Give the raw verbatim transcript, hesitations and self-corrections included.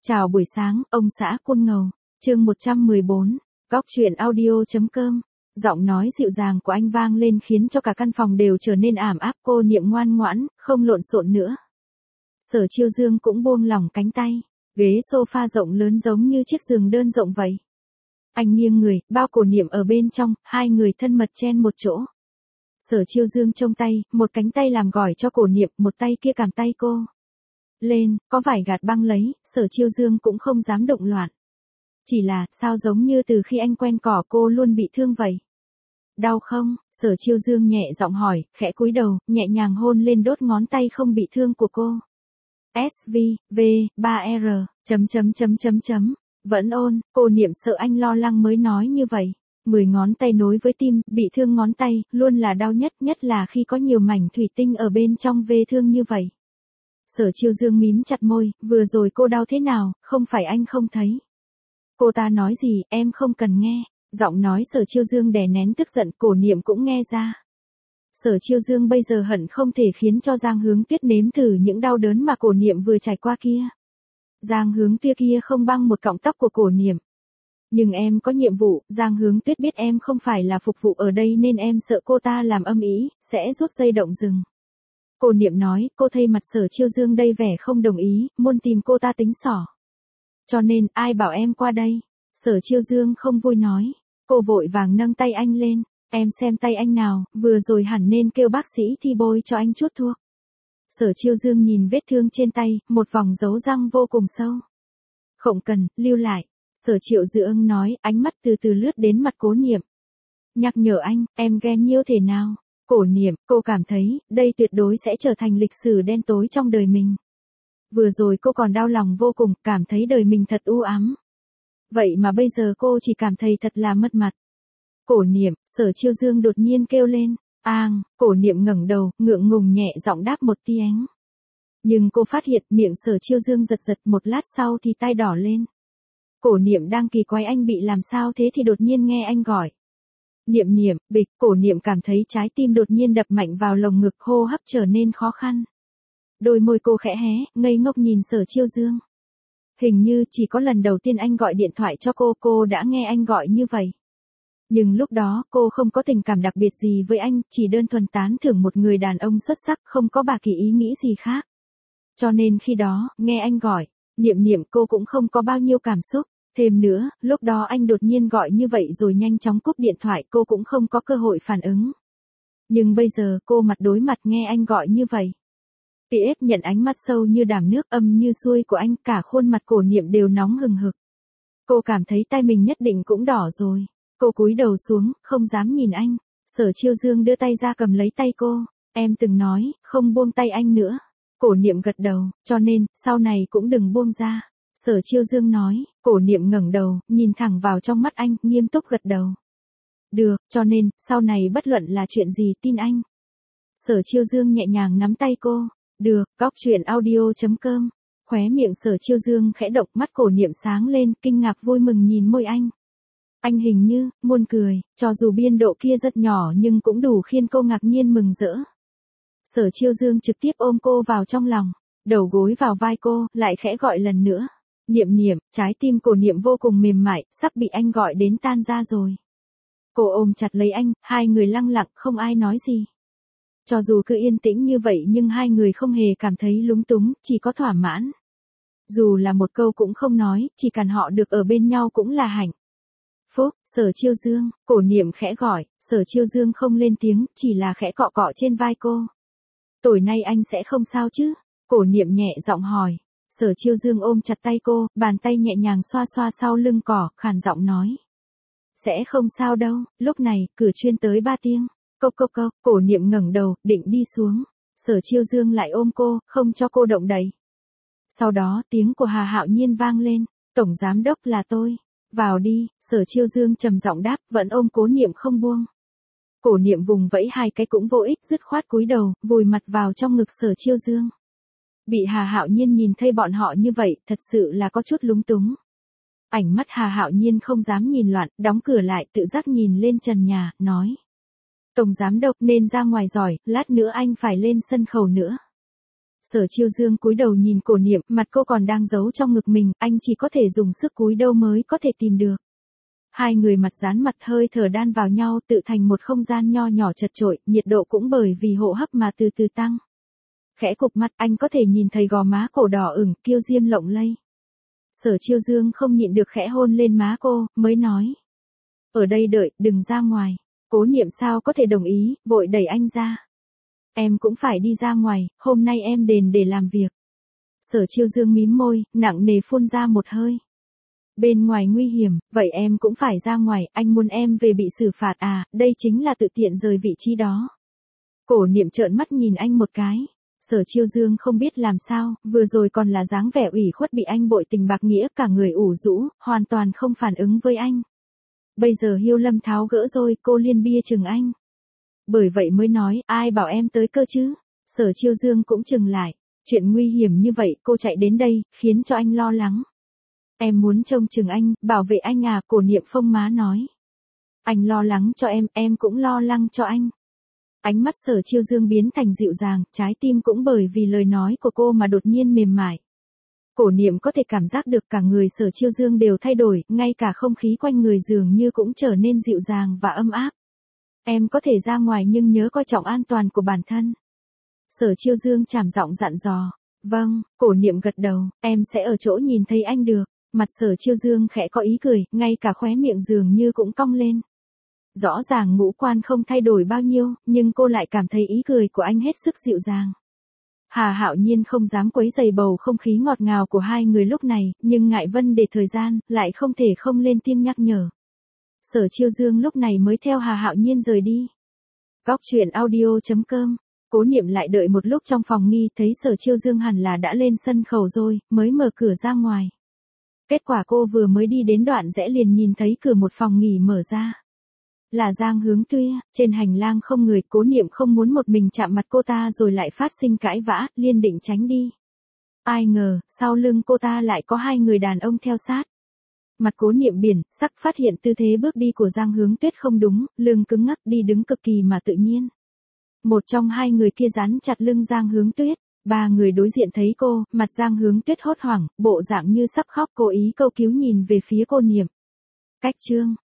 Chào buổi sáng, ông xã Côn Ngầu. Chương một trăm mười bốn. Góc truyện audio.com. Giọng nói dịu dàng của anh vang lên khiến cho cả căn phòng đều trở nên ảm áp. Cô Niệm ngoan ngoãn, không lộn xộn nữa. Sở Chiêu Dương cũng buông lỏng cánh tay. Ghế sofa rộng lớn giống như chiếc giường đơn rộng vậy. Anh nghiêng người, bao Cổ Niệm ở bên trong, hai người thân mật chen một chỗ. Sở Chiêu Dương trông tay, một cánh tay làm gỏi cho Cổ Niệm, một tay kia cầm tay cô lên, có vải gạt băng lấy, Sở Chiêu Dương cũng không dám động loạn. Chỉ là, sao giống như từ khi anh quen cỏ cô luôn bị thương vậy? Đau không? Sở Chiêu Dương nhẹ giọng hỏi, khẽ cúi đầu, nhẹ nhàng hôn lên đốt ngón tay không bị thương của cô. S V, V, ba R, chấm chấm chấm chấm chấm, vẫn ôn, Cô Niệm sợ anh lo lắng mới nói như vậy. Mười ngón tay nối với tim, bị thương ngón tay, luôn là đau nhất, nhất là khi có nhiều mảnh thủy tinh ở bên trong vết thương như vậy. Sở Chiêu Dương mím chặt môi, vừa rồi cô đau thế nào, không phải anh không thấy. Cô ta nói gì, em không cần nghe. Giọng nói Sở Chiêu Dương đè nén tức giận, Cổ Niệm cũng nghe ra. Sở Chiêu Dương bây giờ hận không thể khiến cho Giang Hướng Tuyết nếm thử những đau đớn mà Cổ Niệm vừa trải qua kia. Giang Hướng Tuyết kia không băng một cọng tóc của Cổ Niệm. Nhưng em có nhiệm vụ, Giang Hướng Tuyết biết em không phải là phục vụ ở đây nên em sợ cô ta làm âm ý, sẽ rút dây động rừng. Cổ Niệm nói, cô thấy mặt Sở Chiêu Dương đây vẻ không đồng ý, muốn tìm cô ta tính xỏ. Cho nên, ai bảo em qua đây? Sở Chiêu Dương không vui nói. Cô vội vàng nâng tay anh lên, em xem tay anh nào, vừa rồi hẳn nên kêu bác sĩ thi bôi cho anh chút thuốc. Sở Chiêu Dương nhìn vết thương trên tay, một vòng dấu răng vô cùng sâu. Không cần, lưu lại. Sở Chiêu Dương nói, ánh mắt từ từ lướt đến mặt Cố Niệm. Nhắc nhở anh, em ghen nhiêu thể nào? Cổ Niệm, cô cảm thấy, đây tuyệt đối sẽ trở thành lịch sử đen tối trong đời mình. Vừa rồi cô còn đau lòng vô cùng, cảm thấy đời mình thật u ám. Vậy mà bây giờ cô chỉ cảm thấy thật là mất mặt. Cổ Niệm, Sở Chiêu Dương đột nhiên kêu lên. Ang, Cổ Niệm ngẩng đầu, ngượng ngùng nhẹ giọng đáp một tiếng. Nhưng cô phát hiện miệng Sở Chiêu Dương giật giật, một lát sau thì tay đỏ lên. Cổ Niệm đang kỳ quái anh bị làm sao thế thì đột nhiên nghe anh gọi. Niệm Niệm, bịch, Cổ Niệm cảm thấy trái tim đột nhiên đập mạnh vào lồng ngực, hô hấp trở nên khó khăn. Đôi môi cô khẽ hé, ngây ngốc nhìn Sở Chiêu Dương. Hình như chỉ có lần đầu tiên anh gọi điện thoại cho cô, cô đã nghe anh gọi như vậy. Nhưng lúc đó, cô không có tình cảm đặc biệt gì với anh, chỉ đơn thuần tán thưởng một người đàn ông xuất sắc, không có bà kỳ ý nghĩ gì khác. Cho nên khi đó, nghe anh gọi, Niệm Niệm, cô cũng không có bao nhiêu cảm xúc. Thêm nữa, lúc đó anh đột nhiên gọi như vậy rồi nhanh chóng cúp điện thoại, cô cũng không có cơ hội phản ứng. Nhưng bây giờ cô mặt đối mặt nghe anh gọi như vậy. Tiếp nhận ánh mắt sâu như đàm nước, âm như xuôi của anh, cả khuôn mặt Cổ Niệm đều nóng hừng hực. Cô cảm thấy tay mình nhất định cũng đỏ rồi. Cô cúi đầu xuống, không dám nhìn anh. Sở Chiêu Dương đưa tay ra cầm lấy tay cô. Em từng nói, không buông tay anh nữa. Cổ Niệm gật đầu, cho nên, sau này cũng đừng buông ra. Sở Chiêu Dương nói. Cổ Niệm ngẩng đầu, nhìn thẳng vào trong mắt anh, nghiêm túc gật đầu. Được, cho nên, sau này bất luận là chuyện gì tin anh. Sở Chiêu Dương nhẹ nhàng nắm tay cô. Được, góc truyện audio.com. Khóe miệng Sở Chiêu Dương khẽ động, mắt Cổ Niệm sáng lên, kinh ngạc vui mừng nhìn môi anh. Anh hình như, muốn cười, cho dù biên độ kia rất nhỏ nhưng cũng đủ khiến cô ngạc nhiên mừng rỡ. Sở Chiêu Dương trực tiếp ôm cô vào trong lòng, đầu gối vào vai cô, lại khẽ gọi lần nữa. Niệm Niệm, trái tim Cổ Niệm vô cùng mềm mại, sắp bị anh gọi đến tan ra rồi. Cô ôm chặt lấy anh, hai người lặng lặng, không ai nói gì. Cho dù cứ yên tĩnh như vậy nhưng hai người không hề cảm thấy lúng túng, chỉ có thỏa mãn. Dù là một câu cũng không nói, chỉ cần họ được ở bên nhau cũng là hạnh phúc. Sở Chiêu Dương, Cổ Niệm khẽ gọi, Sở Chiêu Dương không lên tiếng, chỉ là khẽ cọ cọ trên vai cô. Tối nay anh sẽ không sao chứ? Cổ Niệm nhẹ giọng hỏi. Sở Chiêu Dương ôm chặt tay cô, bàn tay nhẹ nhàng xoa xoa sau lưng cỏ, khàn giọng nói. Sẽ không sao đâu, lúc này, cửa chuyên tới ba tiếng. Cốc cốc cốc, Cổ Niệm ngẩng đầu, định đi xuống. Sở Chiêu Dương lại ôm cô, không cho cô động đậy. Sau đó, tiếng của Hà Hạo Nhiên vang lên. Tổng giám đốc là tôi. Vào đi, Sở Chiêu Dương trầm giọng đáp, vẫn ôm Cổ Niệm không buông. Cổ Niệm vùng vẫy hai cái cũng vô ích, dứt khoát cúi đầu, vùi mặt vào trong ngực Sở Chiêu Dương. Bị Hà Hạo Nhiên nhìn thấy bọn họ như vậy, thật sự là có chút lúng túng. Ánh mắt Hà Hạo Nhiên không dám nhìn loạn, đóng cửa lại, tự giác nhìn lên trần nhà, nói. Tổng giám đốc nên ra ngoài giỏi, lát nữa anh phải lên sân khấu nữa. Sở Chiêu Dương cúi đầu nhìn Cổ Niệm, mặt cô còn đang giấu trong ngực mình, anh chỉ có thể dùng sức cúi đầu mới có thể tìm được. Hai người mặt dán mặt hơi thở đan vào nhau tự thành một không gian nho nhỏ chật chội, nhiệt độ cũng bởi vì hô hấp mà từ từ tăng. Khẽ cụp mắt anh có thể nhìn thấy gò má cổ đỏ ửng, kiêu diêm lộng lây. Sở Chiêu Dương không nhịn được khẽ hôn lên má cô, mới nói. Ở đây đợi, đừng ra ngoài. Cố Niệm sao có thể đồng ý, vội đẩy anh ra. Em cũng phải đi ra ngoài, hôm nay em đền để làm việc. Sở Chiêu Dương mím môi, nặng nề phun ra một hơi. Bên ngoài nguy hiểm, vậy em cũng phải ra ngoài, anh muốn em về bị xử phạt à, đây chính là tự tiện rời vị trí đó. Cổ Niệm trợn mắt nhìn anh một cái. Sở Chiêu Dương không biết làm sao, vừa rồi còn là dáng vẻ ủy khuất bị anh bội tình bạc nghĩa, cả người ủ rũ, hoàn toàn không phản ứng với anh. Bây giờ Hiêu Lâm tháo gỡ rồi, cô liên bia chừng anh. Bởi vậy mới nói, ai bảo em tới cơ chứ? Sở Chiêu Dương cũng chừng lại. Chuyện nguy hiểm như vậy, cô chạy đến đây, khiến cho anh lo lắng. Em muốn trông chừng anh, bảo vệ anh à, Cổ Niệm phông má nói. Anh lo lắng cho em, em cũng lo lắng cho anh. Ánh mắt Sở Chiêu Dương biến thành dịu dàng, trái tim cũng bởi vì lời nói của cô mà đột nhiên mềm mại. Cổ Niệm có thể cảm giác được cả người Sở Chiêu Dương đều thay đổi, ngay cả không khí quanh người dường như cũng trở nên dịu dàng và ấm áp. Em có thể ra ngoài nhưng nhớ coi trọng an toàn của bản thân. Sở Chiêu Dương trảm giọng dặn dò. Vâng, Cổ Niệm gật đầu, em sẽ ở chỗ nhìn thấy anh được. Mặt Sở Chiêu Dương khẽ có ý cười, ngay cả khóe miệng dường như cũng cong lên. Rõ ràng ngũ quan không thay đổi bao nhiêu, nhưng cô lại cảm thấy ý cười của anh hết sức dịu dàng. Hà Hạo Nhiên không dám quấy rầy bầu không khí ngọt ngào của hai người lúc này, nhưng ngại vấn đề thời gian, lại không thể không lên tiếng nhắc nhở. Sở Chiêu Dương lúc này mới theo Hà Hạo Nhiên rời đi. Góc truyện audio chấm com. Cố Niệm lại đợi một lúc trong phòng nghi, thấy Sở Chiêu Dương hẳn là đã lên sân khấu rồi, mới mở cửa ra ngoài. Kết quả cô vừa mới đi đến đoạn rẽ liền nhìn thấy cửa một phòng nghỉ mở ra. Là Giang Hướng Tuyết, trên hành lang không người, Cố Niệm không muốn một mình chạm mặt cô ta rồi lại phát sinh cãi vã, liên định tránh đi. Ai ngờ, sau lưng cô ta lại có hai người đàn ông theo sát. Mặt Cố Niệm biển, sắc phát hiện tư thế bước đi của Giang Hướng Tuyết không đúng, lưng cứng ngắc đi đứng cực kỳ mà tự nhiên. Một trong hai người kia dán chặt lưng Giang Hướng Tuyết, ba người đối diện thấy cô, mặt Giang Hướng Tuyết hốt hoảng, bộ dạng như sắp khóc, cố ý câu cứu nhìn về phía Cô Niệm. Cách chương